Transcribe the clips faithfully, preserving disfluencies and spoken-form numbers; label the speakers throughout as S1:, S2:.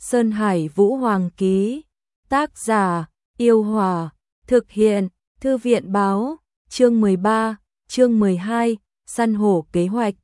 S1: Sơn Hải Vũ Hoàng ký. Tác giả, Yêu Hòa. Thực hiện, Thư viện Báo. Chương mười ba, chương mười hai, săn hổ kế hoạch.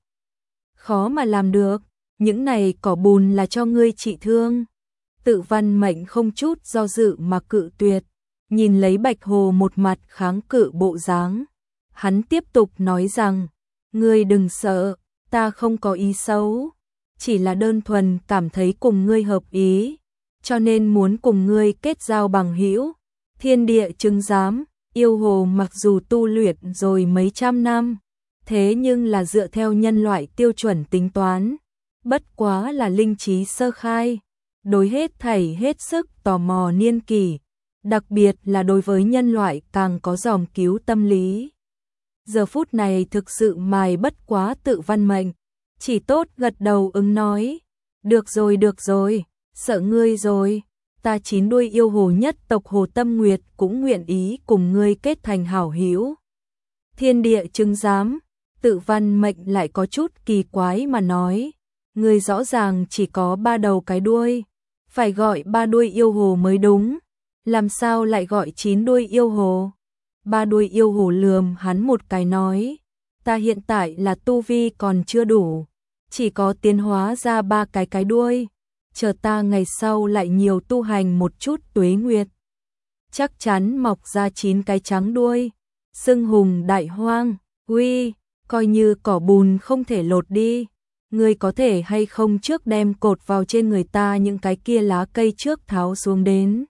S1: Khó mà làm được, những này cỏ bùn là cho ngươi trị thương. Tự Văn Mệnh không chút do dự mà cự tuyệt, nhìn lấy Bạch Hồ một mặt kháng cự bộ dáng. Hắn tiếp tục nói rằng, ngươi đừng sợ, ta không có ý xấu, chỉ là đơn thuần cảm thấy cùng ngươi hợp ý, cho nên muốn cùng ngươi kết giao bằng hữu. Thiên địa chứng giám, yêu hồ mặc dù tu luyện rồi mấy trăm năm, thế nhưng là dựa theo nhân loại tiêu chuẩn tính toán, bất quá là linh trí sơ khai, đối hết thảy hết sức tò mò niên kỷ, đặc biệt là đối với nhân loại càng có dòm cứu tâm lý. Giờ phút này thực sự mài bất quá Tự Văn Mệnh, chỉ tốt gật đầu ứng nói, được rồi được rồi, sợ ngươi rồi, ta chín đuôi yêu hồ nhất tộc Hồ Tâm Nguyệt cũng nguyện ý cùng ngươi kết thành hảo hữu. Thiên địa chứng giám, Tự Văn Mệnh lại có chút kỳ quái mà nói, ngươi rõ ràng chỉ có ba đầu cái đuôi, phải gọi ba đuôi yêu hồ mới đúng, làm sao lại gọi chín đuôi yêu hồ? Ba đuôi yêu hồ lườm hắn một cái nói, ta hiện tại là tu vi còn chưa đủ, chỉ có tiến hóa ra ba cái cái đuôi, chờ ta ngày sau lại nhiều tu hành một chút tuế nguyệt, chắc chắn mọc ra chín cái trắng đuôi, xưng hùng đại hoang, uy, coi như cỏ bùn không thể lột đi, ngươi có thể hay không trước đem cột vào trên người ta những cái kia lá cây trước tháo xuống đến.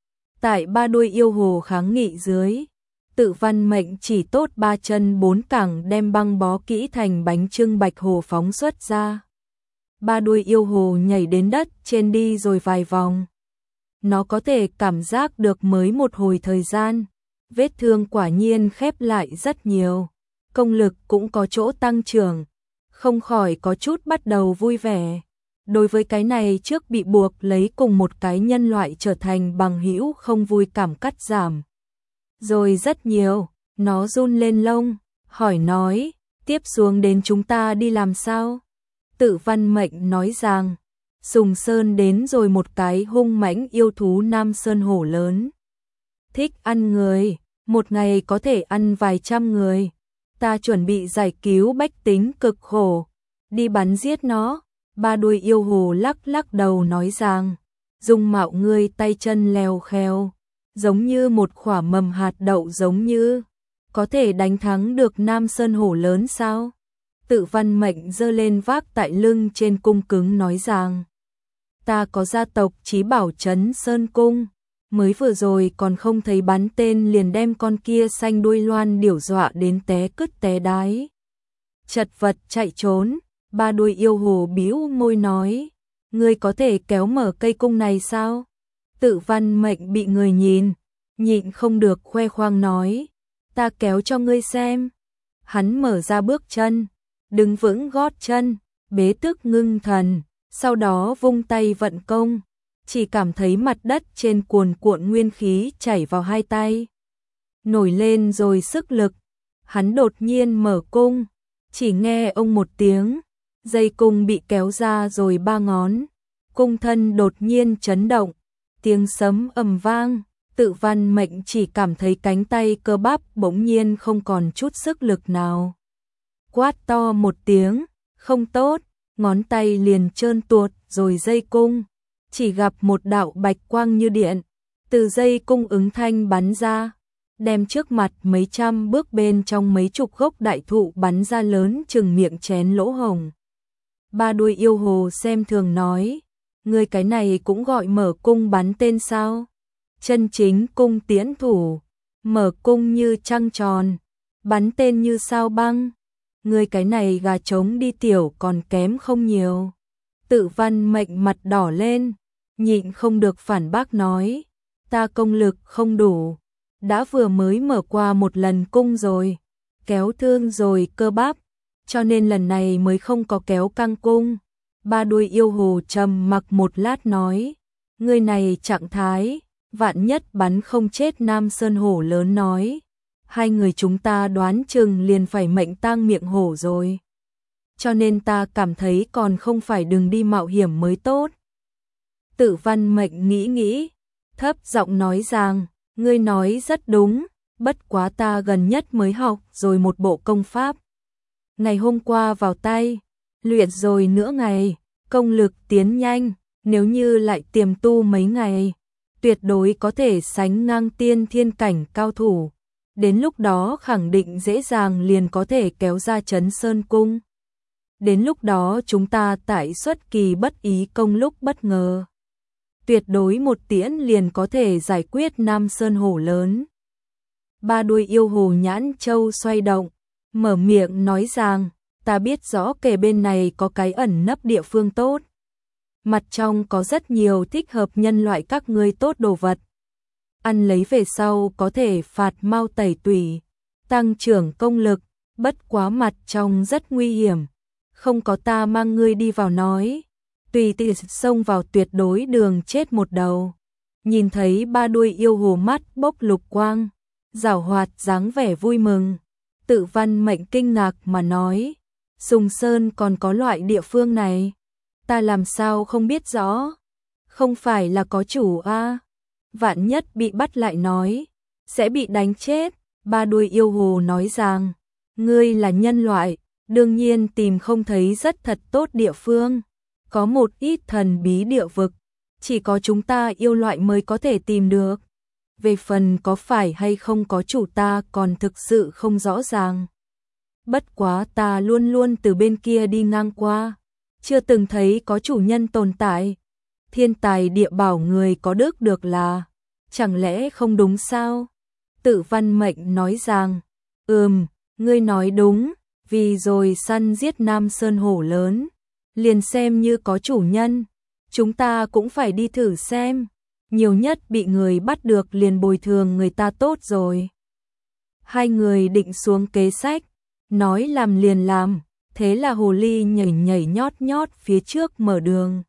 S1: Tại ba đuôi yêu hồ kháng nghị dưới, Tự Văn Mệnh chỉ tốt ba chân bốn cẳng đem băng bó kỹ thành bánh trưng Bạch Hồ phóng xuất ra. Ba đuôi yêu hồ nhảy đến đất trên đi rồi vài vòng. Nó có thể cảm giác được mới một hồi thời gian, vết thương quả nhiên khép lại rất nhiều, công lực cũng có chỗ tăng trưởng, không khỏi có chút bắt đầu vui vẻ. Đối với cái này trước bị buộc lấy cùng một cái nhân loại trở thành bằng hữu không vui cảm cắt giảm. Rồi rất nhiều, nó run lên lông, hỏi nói, tiếp xuống đến chúng ta đi làm sao? Tự Văn Mệnh nói rằng, Sùng Sơn đến rồi một cái hung mãnh yêu thú Nam Sơn hổ lớn. Thích ăn người, một ngày có thể ăn vài trăm người. Ta chuẩn bị giải cứu bách tính cực khổ, đi bắn giết nó. Ba đuôi yêu hồ lắc lắc đầu nói rằng, dung mạo ngươi tay chân lèo khèo, giống như một quả mầm hạt đậu giống như, có thể đánh thắng được Nam Sơn hổ lớn sao? Tự Văn Mệnh giơ lên vác tại lưng trên cung cứng nói rằng, ta có gia tộc chí bảo trấn Sơn Cung, mới vừa rồi còn không thấy bắn tên liền đem con kia xanh đuôi loan điểu dọa đến té cứt té đái. Chật vật chạy trốn, ba đuôi yêu hồ bĩu môi nói, ngươi có thể kéo mở cây cung này sao? Tự Văn Mệnh bị người nhìn, nhịn không được khoe khoang nói, ta kéo cho ngươi xem. Hắn mở ra bước chân, đứng vững gót chân, bế tức ngưng thần, sau đó vung tay vận công, chỉ cảm thấy mặt đất trên cuồn cuộn nguyên khí chảy vào hai tay. Nổi lên rồi sức lực, hắn đột nhiên mở cung, chỉ nghe ông một tiếng, dây cung bị kéo ra rồi ba ngón, cung thân đột nhiên chấn động, tiếng sấm ầm vang, Tự Văn Mệnh chỉ cảm thấy cánh tay cơ bắp bỗng nhiên không còn chút sức lực nào. Quát to một tiếng, không tốt, ngón tay liền trơn tuột rồi dây cung, chỉ gặp một đạo bạch quang như điện, từ dây cung ứng thanh bắn ra, đem trước mặt mấy trăm bước bên trong mấy chục gốc đại thụ bắn ra lớn chừng miệng chén lỗ hồng. Ba đuôi yêu hồ xem thường nói, ngươi cái này cũng gọi mở cung bắn tên sao? Chân chính cung tiễn thủ, mở cung như trăng tròn, bắn tên như sao băng. Ngươi cái này gà trống đi tiểu còn kém không nhiều. Tự Văn Mệnh mặt đỏ lên, nhịn không được phản bác nói, ta công lực không đủ, đã vừa mới mở qua một lần cung rồi, kéo thương rồi cơ bắp, cho nên lần này mới không có kéo căng cung. Ba đuôi yêu hồ trầm mặc một lát nói, ngươi này trạng thái, vạn nhất bắn không chết Nam Sơn hổ lớn nói, hai người chúng ta đoán chừng liền phải mệnh tang miệng hổ rồi. Cho nên ta cảm thấy còn không phải đừng đi mạo hiểm mới tốt. Tự Văn Mệnh nghĩ nghĩ, thấp giọng nói rằng, ngươi nói rất đúng, bất quá ta gần nhất mới học rồi một bộ công pháp. Ngày hôm qua vào tay, luyện rồi nửa ngày, công lực tiến nhanh, nếu như lại tiềm tu mấy ngày, tuyệt đối có thể sánh ngang tiên thiên cảnh cao thủ. Đến lúc đó khẳng định dễ dàng liền có thể kéo ra Trấn Sơn Cung. Đến lúc đó chúng ta tại xuất kỳ bất ý công lúc bất ngờ. Tuyệt đối một tiễn liền có thể giải quyết Nam Sơn Hổ lớn. Ba đuôi yêu hồ nhãn châu xoay động, mở miệng nói rằng, ta biết rõ kề bên này có cái ẩn nấp địa phương tốt. Mặt trong có rất nhiều thích hợp nhân loại các ngươi tốt đồ vật. Ăn lấy về sau có thể phạt mau tẩy tủy, tăng trưởng công lực, bất quá mặt trong rất nguy hiểm. Không có ta mang ngươi đi vào nói, tùy tiện xông vào tuyệt đối đường chết một đầu. Nhìn thấy ba đuôi yêu hồ mắt bốc lục quang, giảo hoạt dáng vẻ vui mừng. Tự Văn Mệnh kinh ngạc mà nói, Sùng Sơn còn có loại địa phương này, ta làm sao không biết rõ, không phải là có chủ a à? Vạn nhất bị bắt lại nói, sẽ bị đánh chết. Ba đuôi yêu hồ nói rằng, ngươi là nhân loại, đương nhiên tìm không thấy rất thật tốt địa phương, có một ít thần bí địa vực, chỉ có chúng ta yêu loại mới có thể tìm được. Về phần có phải hay không có chủ ta còn thực sự không rõ ràng. Bất quá ta luôn luôn từ bên kia đi ngang qua, chưa từng thấy có chủ nhân tồn tại. Thiên tài địa bảo người có đức được là, chẳng lẽ không đúng sao? Tự Văn Mệnh nói rằng, ừm, ngươi nói đúng, vì rồi săn giết Nam Sơn Hổ lớn, liền xem như có chủ nhân, chúng ta cũng phải đi thử xem, nhiều nhất bị người bắt được liền bồi thường người ta tốt rồi. Hai người định xuống kế sách, nói làm liền làm, thế là hồ ly nhảy nhảy nhót nhót phía trước mở đường.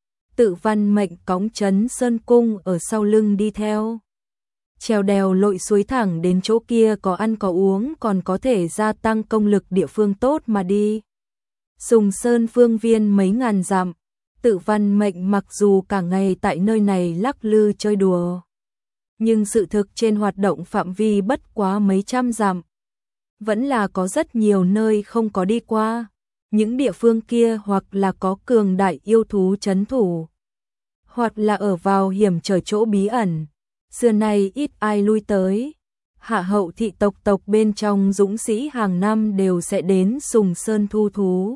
S1: Tự Văn Mệnh cõng Trấn Sơn Cung ở sau lưng đi theo. Trèo đèo lội suối thẳng đến chỗ kia có ăn có uống còn có thể gia tăng công lực địa phương tốt mà đi. Sùng Sơn phương viên mấy ngàn dặm, Tự Văn Mệnh mặc dù cả ngày tại nơi này lắc lư chơi đùa, nhưng sự thực trên hoạt động phạm vi bất quá mấy trăm dặm. Vẫn là có rất nhiều nơi không có đi qua, những địa phương kia hoặc là có cường đại yêu thú trấn thủ, hoặc là ở vào hiểm trở chỗ bí ẩn, xưa nay ít ai lui tới. Hạ hậu thị tộc tộc bên trong dũng sĩ hàng năm đều sẽ đến Sùng Sơn thu thú.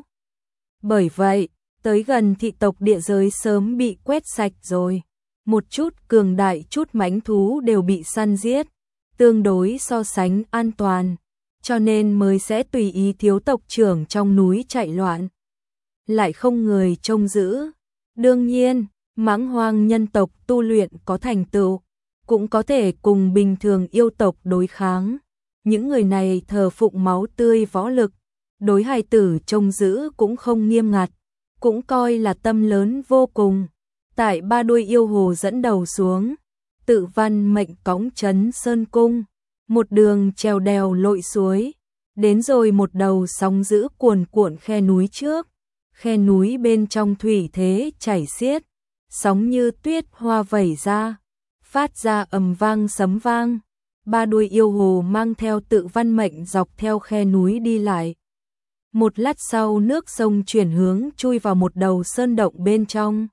S1: Bởi vậy, tới gần thị tộc địa giới sớm bị quét sạch rồi. Một chút cường đại chút mãnh thú đều bị săn giết, tương đối so sánh an toàn, cho nên mới sẽ tùy ý thiếu tộc trưởng trong núi chạy loạn. Lại không người trông giữ. Đương nhiên, mãng hoang nhân tộc tu luyện có thành tựu, cũng có thể cùng bình thường yêu tộc đối kháng. Những người này thờ phụng máu tươi võ lực, đối hài tử trông giữ cũng không nghiêm ngặt, cũng coi là tâm lớn vô cùng. Tại ba đuôi yêu hồ dẫn đầu xuống, Tự Văn Mệnh cõng Trấn Sơn Cung, một đường trèo đèo lội suối, đến rồi một đầu sóng dữ cuồn cuộn khe núi trước. Khe núi bên trong thủy thế chảy xiết, sóng như tuyết hoa vẩy ra, phát ra ầm vang sấm vang. Ba đuôi yêu hồ mang theo Tự Văn Mệnh dọc theo khe núi đi lại. Một lát sau nước sông chuyển hướng chui vào một đầu sơn động bên trong.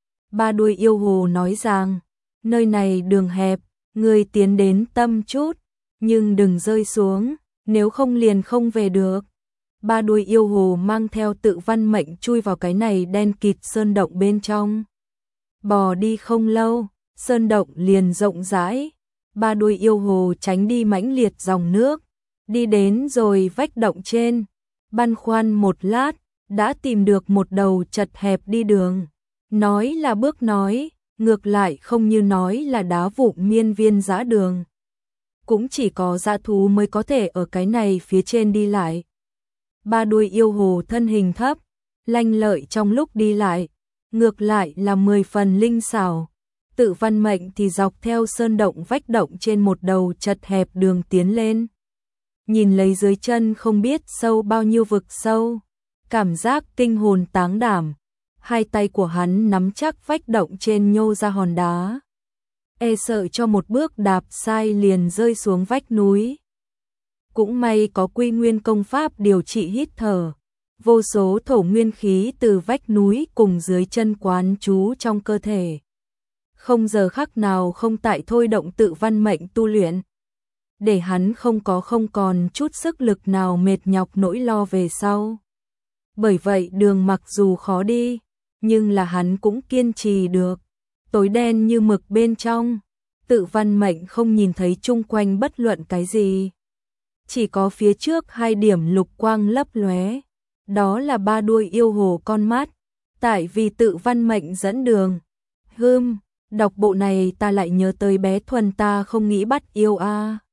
S1: Ba đuôi yêu hồ nói rằng, nơi này đường hẹp, người tiến đến tâm chút, nhưng đừng rơi xuống, nếu không liền không về được. Ba đuôi yêu hồ mang theo Tự Văn Mệnh chui vào cái này đen kịt sơn động bên trong. Bò đi không lâu, sơn động liền rộng rãi. Ba đuôi yêu hồ tránh đi mãnh liệt dòng nước, đi đến rồi vách động trên, băn khoăn một lát, đã tìm được một đầu chật hẹp đi đường. Nói là bước nói, ngược lại không như nói là đá vụn miên viên dã đường. Cũng chỉ có dã thú mới có thể ở cái này phía trên đi lại. Ba đuôi yêu hồ thân hình thấp, lanh lợi trong lúc đi lại, ngược lại là mười phần linh xảo. Tự Văn Mệnh thì dọc theo sơn động vách động trên một đầu chật hẹp đường tiến lên. Nhìn lấy dưới chân không biết sâu bao nhiêu vực sâu, cảm giác kinh hồn táng đảm. hai tay của hắn nắm chắc vách động trên nhô ra hòn đá. E sợ cho một bước đạp sai liền rơi xuống vách núi. Cũng may có quy nguyên công pháp điều trị hít thở. Vô số thổ nguyên khí từ vách núi cùng dưới chân quán trú trong cơ thể. Không giờ khắc nào không tại thôi động tự văn mệnh tu luyện. Để hắn không có không còn chút sức lực nào mệt nhọc nỗi lo về sau. Bởi vậy đường mặc dù khó đi, nhưng là hắn cũng kiên trì được. Tối đen như mực bên trong, tự văn mệnh không nhìn thấy chung quanh bất luận cái gì. Chỉ có phía trước hai điểm lục quang lấp lóe, đó là ba đuôi yêu hồ con mắt, tại vì tự văn mệnh dẫn đường. Hừm, đọc bộ này ta lại nhớ tới bé Thuần ta không nghĩ bắt yêu a. À.